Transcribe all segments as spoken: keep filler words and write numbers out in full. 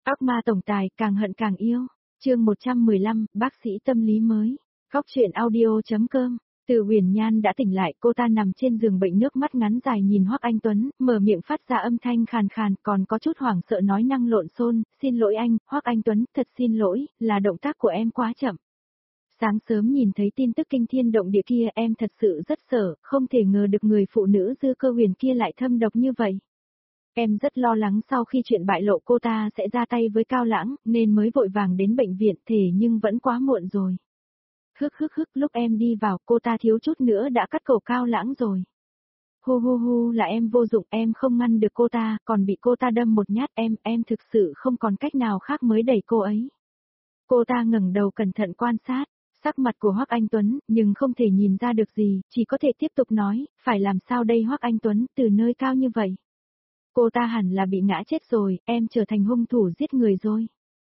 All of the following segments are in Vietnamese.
Ác ma tổng tài càng hận càng yêu. Chương một trăm mười lăm, bác sĩ tâm lý mới. Góc truyện audio chấm com. Từ Huyền Nhan đã tỉnh lại, cô ta nằm trên giường bệnh, nước mắt ngắn dài nhìn Hoắc Anh Tuấn, mở miệng phát ra âm thanh khàn khàn, còn có chút hoảng sợ nói năng lộn xộn, "Xin lỗi anh, Hoắc Anh Tuấn, thật xin lỗi, là động tác của em quá chậm." Sáng sớm nhìn thấy tin tức kinh thiên động địa kia, em thật sự rất sợ, không thể ngờ được người phụ nữ Dư Cơ Huyền kia lại thâm độc như vậy. Em rất lo lắng sau khi chuyện bại lộ cô ta sẽ ra tay với Cao Lãng, nên mới vội vàng đến bệnh viện, thể nhưng vẫn quá muộn rồi. Hức hức hức, lúc em đi vào, cô ta thiếu chút nữa đã cắt cổ Cao Lãng rồi. Hu hu hu, là em vô dụng, em không ngăn được cô ta, còn bị cô ta đâm một nhát, em, em thực sự không còn cách nào khác mới đẩy cô ấy. Cô ta ngẩng đầu cẩn thận quan sát, sắc mặt của Hoắc Anh Tuấn, nhưng không thể nhìn ra được gì, chỉ có thể tiếp tục nói, phải làm sao đây Hoắc Anh Tuấn, từ nơi cao như vậy. Cô ta hẳn là bị ngã chết rồi, em trở thành hung thủ giết người rồi.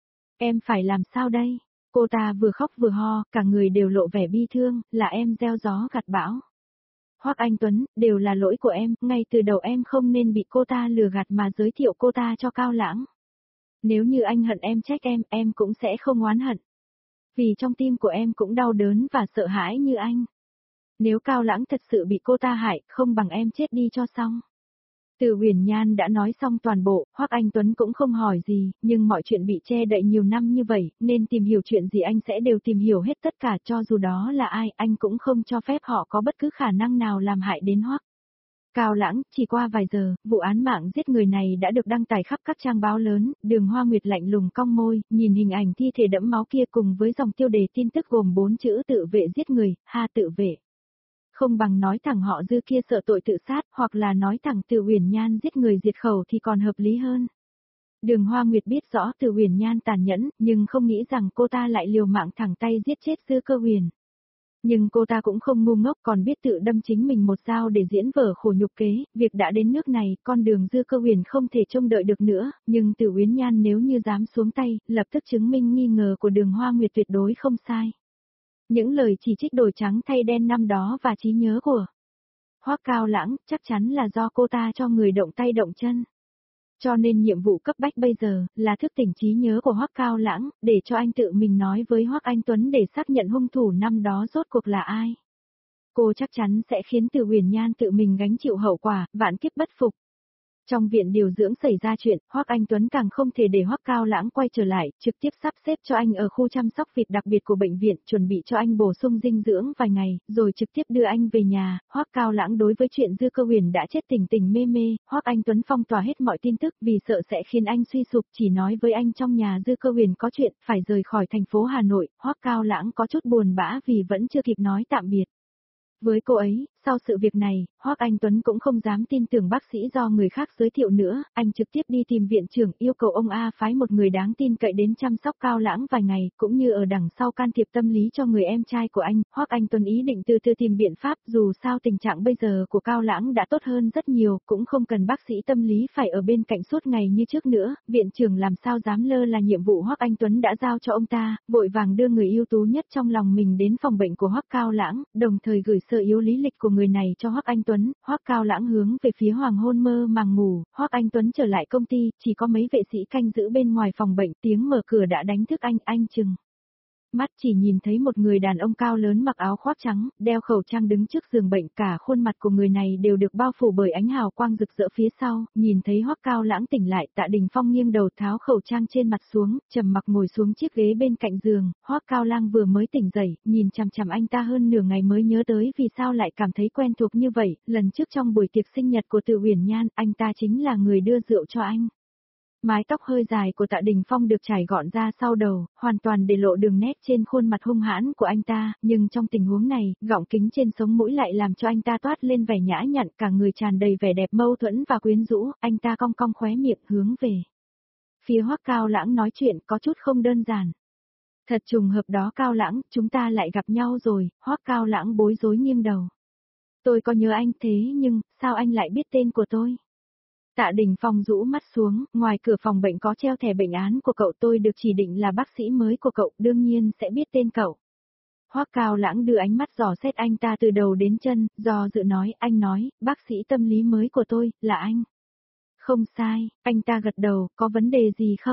Em phải làm sao đây? Cô ta vừa khóc vừa ho, cả người đều lộ vẻ bi thương, là em gieo gió gặt bão. Hoắc Anh Tuấn, đều là lỗi của em, ngay từ đầu em không nên bị cô ta lừa gạt mà giới thiệu cô ta cho Cao Lãng. Nếu như anh hận em trách em, em cũng sẽ không oán hận. Vì trong tim của em cũng đau đớn và sợ hãi như anh. Nếu Cao Lãng thật sự bị cô ta hại, không bằng em chết đi cho xong. Từ Huyền Nhan đã nói xong toàn bộ, Hoắc Anh Tuấn cũng không hỏi gì, nhưng mọi chuyện bị che đậy nhiều năm như vậy, nên tìm hiểu chuyện gì anh sẽ đều tìm hiểu hết tất cả, cho dù đó là ai, anh cũng không cho phép họ có bất cứ khả năng nào làm hại đến Hoắc. Cao Lãng, chỉ qua vài giờ, vụ án mạng giết người này đã được đăng tải khắp các trang báo lớn, Đường Hoa Nguyệt lạnh lùng cong môi, nhìn hình ảnh thi thể đẫm máu kia cùng với dòng tiêu đề tin tức gồm bốn chữ tự vệ giết người, ha tự vệ. Không bằng nói thẳng họ Dư kia sợ tội tự sát, hoặc là nói thẳng Từ Huyền Nhan giết người diệt khẩu thì còn hợp lý hơn. Đường Hoa Nguyệt biết rõ Từ Huyền Nhan tàn nhẫn, nhưng không nghĩ rằng cô ta lại liều mạng thẳng tay giết chết Dư Cơ Huyền. Nhưng cô ta cũng không ngu ngốc, còn biết tự đâm chính mình một dao để diễn vở khổ nhục kế, việc đã đến nước này, con đường Dư Cơ Huyền không thể trông đợi được nữa, nhưng Từ Huyền Nhan nếu như dám xuống tay, lập tức chứng minh nghi ngờ của Đường Hoa Nguyệt tuyệt đối không sai. Những lời chỉ trích đổi trắng thay đen năm đó và trí nhớ của Hoắc Cao Lãng, chắc chắn là do cô ta cho người động tay động chân. Cho nên nhiệm vụ cấp bách bây giờ, là thức tỉnh trí nhớ của Hoắc Cao Lãng, để cho anh tự mình nói với Hoắc Anh Tuấn để xác nhận hung thủ năm đó rốt cuộc là ai. Cô chắc chắn sẽ khiến Từ Huyền Nhan tự mình gánh chịu hậu quả, vạn kiếp bất phục. Trong viện điều dưỡng xảy ra chuyện, Hoắc Anh Tuấn càng không thể để Hoắc Cao Lãng quay trở lại, trực tiếp sắp xếp cho anh ở khu chăm sóc vịt đặc biệt của bệnh viện, chuẩn bị cho anh bổ sung dinh dưỡng vài ngày, rồi trực tiếp đưa anh về nhà. Hoắc Cao Lãng đối với chuyện Dư Cơ Huyền đã chết tỉnh tỉnh mê mê, Hoắc Anh Tuấn phong tỏa hết mọi tin tức vì sợ sẽ khiến anh suy sụp, chỉ nói với anh trong nhà Dư Cơ Huyền có chuyện, phải rời khỏi thành phố Hà Nội. Hoắc Cao Lãng có chút buồn bã vì vẫn chưa kịp nói tạm biệt với cô ấy. Sau sự việc này, Hoắc Anh Tuấn cũng không dám tin tưởng bác sĩ do người khác giới thiệu nữa, anh trực tiếp đi tìm viện trưởng yêu cầu ông A phái một người đáng tin cậy đến chăm sóc Cao Lãng vài ngày, cũng như ở đằng sau can thiệp tâm lý cho người em trai của anh. Hoắc Anh Tuấn ý định từ từ tìm biện pháp, dù sao tình trạng bây giờ của Cao Lãng đã tốt hơn rất nhiều, cũng không cần bác sĩ tâm lý phải ở bên cạnh suốt ngày như trước nữa, viện trưởng làm sao dám lơ là nhiệm vụ Hoắc Anh Tuấn đã giao cho ông ta, vội vàng đưa người ưu tú nhất trong lòng mình đến phòng bệnh của Hoắc Cao Lãng, đồng thời gửi sơ yếu lý lịch của người này cho Hoắc Anh Tuấn. Hoắc Cao Lãng hướng về phía hoàng hôn mơ màng ngủ, Hoắc Anh Tuấn trở lại công ty, chỉ có mấy vệ sĩ canh giữ bên ngoài phòng bệnh, tiếng mở cửa đã đánh thức anh, anh chừng mắt chỉ nhìn thấy một người đàn ông cao lớn mặc áo khoác trắng, đeo khẩu trang đứng trước giường bệnh, cả khuôn mặt của người này đều được bao phủ bởi ánh hào quang rực rỡ phía sau. Nhìn thấy Hoắc Cao Lãng tỉnh lại, Tạ Đình Phong nghiêng đầu tháo khẩu trang trên mặt xuống, trầm mặc ngồi xuống chiếc ghế bên cạnh giường. Hoắc Cao Lãng vừa mới tỉnh dậy, nhìn chằm chằm anh ta hơn nửa ngày mới nhớ tới vì sao lại cảm thấy quen thuộc như vậy, lần trước trong buổi tiệc sinh nhật của Từ Huyền Nhan, anh ta chính là người đưa rượu cho anh. Mái tóc hơi dài của Tạ Đình Phong được trải gọn ra sau đầu, hoàn toàn để lộ đường nét trên khuôn mặt hung hãn của anh ta, nhưng trong tình huống này, gọng kính trên sống mũi lại làm cho anh ta toát lên vẻ nhã nhặn, cả người tràn đầy vẻ đẹp mâu thuẫn và quyến rũ. Anh ta cong cong khóe miệng hướng về phía Hoắc Cao Lãng nói chuyện có chút không đơn giản. Thật trùng hợp đó Cao Lãng, chúng ta lại gặp nhau rồi. Hoắc Cao Lãng bối rối nghiêng đầu. Tôi có nhớ anh thế nhưng, sao anh lại biết tên của tôi? Tạ Đình Phong rũ mắt xuống, ngoài cửa phòng bệnh có treo thẻ bệnh án của cậu, tôi được chỉ định là bác sĩ mới của cậu, đương nhiên sẽ biết tên cậu. Hoắc Cao Lãng đưa ánh mắt dò xét anh ta từ đầu đến chân, do dự nói, anh nói, bác sĩ tâm lý mới của tôi, là anh. Không sai, anh ta gật đầu, có vấn đề gì không?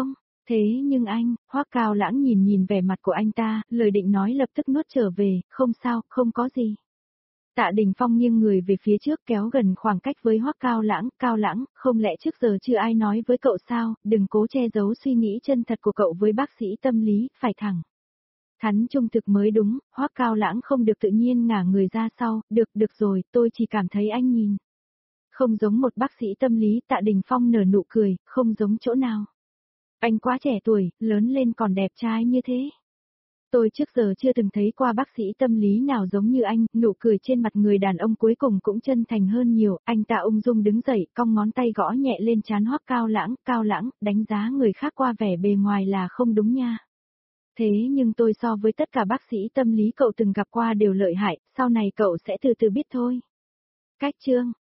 Thế nhưng anh, Hoắc Cao Lãng nhìn nhìn vẻ mặt của anh ta, lời định nói lập tức nuốt trở về, không sao, không có gì. Tạ Đình Phong nghiêng người về phía trước kéo gần khoảng cách với Hoắc Cao Lãng, Cao Lãng, không lẽ trước giờ chưa ai nói với cậu sao, đừng cố che giấu suy nghĩ chân thật của cậu với bác sĩ tâm lý, phải thẳng. Thắn trung thực mới đúng, Hoắc Cao Lãng không được tự nhiên ngả người ra sau, được, được rồi, tôi chỉ cảm thấy anh nhìn. Không giống một bác sĩ tâm lý, Tạ Đình Phong nở nụ cười, không giống chỗ nào. Anh quá trẻ tuổi, lớn lên còn đẹp trai như thế. Tôi trước giờ chưa từng thấy qua bác sĩ tâm lý nào giống như anh, nụ cười trên mặt người đàn ông cuối cùng cũng chân thành hơn nhiều, anh ta ung dung đứng dậy, cong ngón tay gõ nhẹ lên trán Hoắc Cao Lãng, Cao Lãng, đánh giá người khác qua vẻ bề ngoài là không đúng nha. Thế nhưng tôi so với tất cả bác sĩ tâm lý cậu từng gặp qua đều lợi hại, sau này cậu sẽ từ từ biết thôi. Cách chương